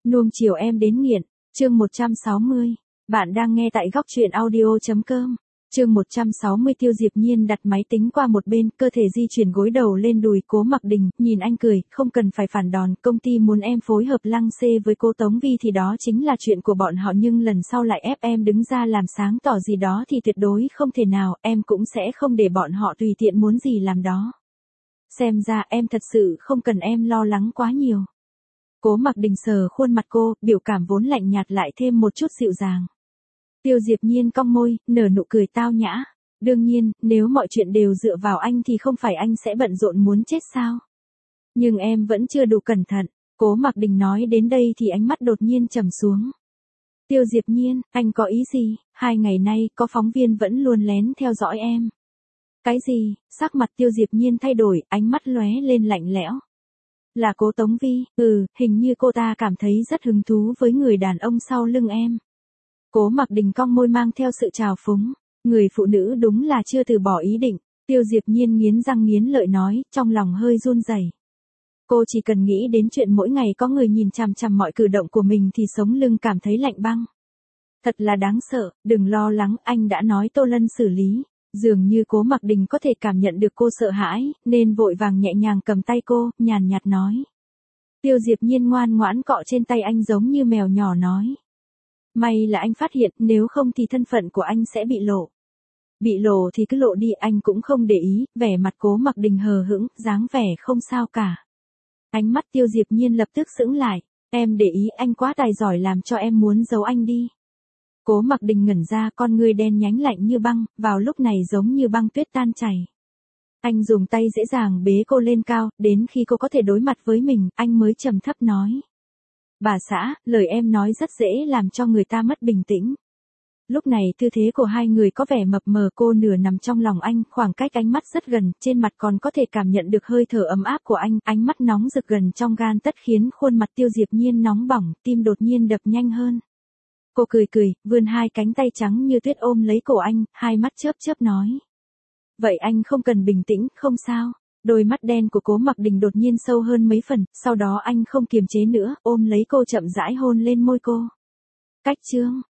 Nuông chiều em đến nghiện, chương 160. Bạn đang nghe tại góc truyện audio.com. Chương 160. Tiêu Diệp Nhiên đặt máy tính qua một bên, cơ thể di chuyển gối đầu lên đùi Cố Mặc Đình, nhìn anh cười, không cần phải phản đòn, công ty muốn em phối hợp lăng xê với cô Tống Vi thì đó chính là chuyện của bọn họ, nhưng lần sau lại ép em đứng ra làm sáng tỏ gì đó thì tuyệt đối không thể nào, em cũng sẽ không để bọn họ tùy tiện muốn gì làm đó. Xem ra em thật sự không cần em lo lắng quá nhiều. Cố Mặc Đình sờ khuôn mặt cô, biểu cảm vốn lạnh nhạt lại thêm một chút dịu dàng. Tiêu Diệp Nhiên cong môi, nở nụ cười tao nhã. Đương nhiên, nếu mọi chuyện đều dựa vào anh thì không phải anh sẽ bận rộn muốn chết sao? Nhưng em vẫn chưa đủ cẩn thận. Cố Mặc Đình nói đến đây thì ánh mắt đột nhiên trầm xuống. Tiêu Diệp Nhiên, anh có ý gì? 2 ngày nay, có phóng viên vẫn luôn lén theo dõi em. Cái gì? Sắc mặt Tiêu Diệp Nhiên thay đổi, ánh mắt lóe lên lạnh lẽo. Là cô Tống Vi, hình như cô ta cảm thấy rất hứng thú với người đàn ông sau lưng em. Cố Mặc Đình cong môi mang theo sự trào phúng, người phụ nữ đúng là chưa từ bỏ ý định. Tiêu Diệp Nhiên nghiến răng nghiến lợi nói, trong lòng hơi run rẩy. Cô chỉ cần nghĩ đến chuyện mỗi ngày có người nhìn chằm chằm mọi cử động của mình thì sống lưng cảm thấy lạnh băng. Thật là đáng sợ, đừng lo lắng, anh đã nói Tô Lân xử lý. Dường như Cố Mặc Đình có thể cảm nhận được cô sợ hãi, nên vội vàng nhẹ nhàng cầm tay cô, nhàn nhạt nói. Tiêu Diệp Nhiên ngoan ngoãn cọ trên tay anh giống như mèo nhỏ nói. May là anh phát hiện, nếu không thì thân phận của anh sẽ bị lộ. Bị lộ thì cứ lộ đi, anh cũng không để ý, vẻ mặt Cố Mặc Đình hờ hững, dáng vẻ không sao cả. Ánh mắt Tiêu Diệp Nhiên lập tức sững lại, em để ý anh quá tài giỏi làm cho em muốn giấu anh đi. Cố Mặc Đình ngẩn ra, con ngươi đen nhánh lạnh như băng, vào lúc này giống như băng tuyết tan chảy. Anh dùng tay dễ dàng bế cô lên cao, đến khi cô có thể đối mặt với mình, anh mới trầm thấp nói. Bà xã, lời em nói rất dễ làm cho người ta mất bình tĩnh. Lúc này tư thế của hai người có vẻ mập mờ, cô nửa nằm trong lòng anh, khoảng cách ánh mắt rất gần, trên mặt còn có thể cảm nhận được hơi thở ấm áp của anh, ánh mắt nóng rực gần trong gan tất khiến khuôn mặt Tiêu Diệp Nhiên nóng bỏng, tim đột nhiên đập nhanh hơn. Cô cười cười, vươn 2 cánh tay trắng như tuyết ôm lấy cổ anh, hai mắt chớp chớp nói. Vậy anh không cần bình tĩnh, không sao. Đôi mắt đen của Cố Mặc Đình đột nhiên sâu hơn mấy phần, sau đó anh không kiềm chế nữa, ôm lấy cô chậm rãi hôn lên môi cô. Cách chương.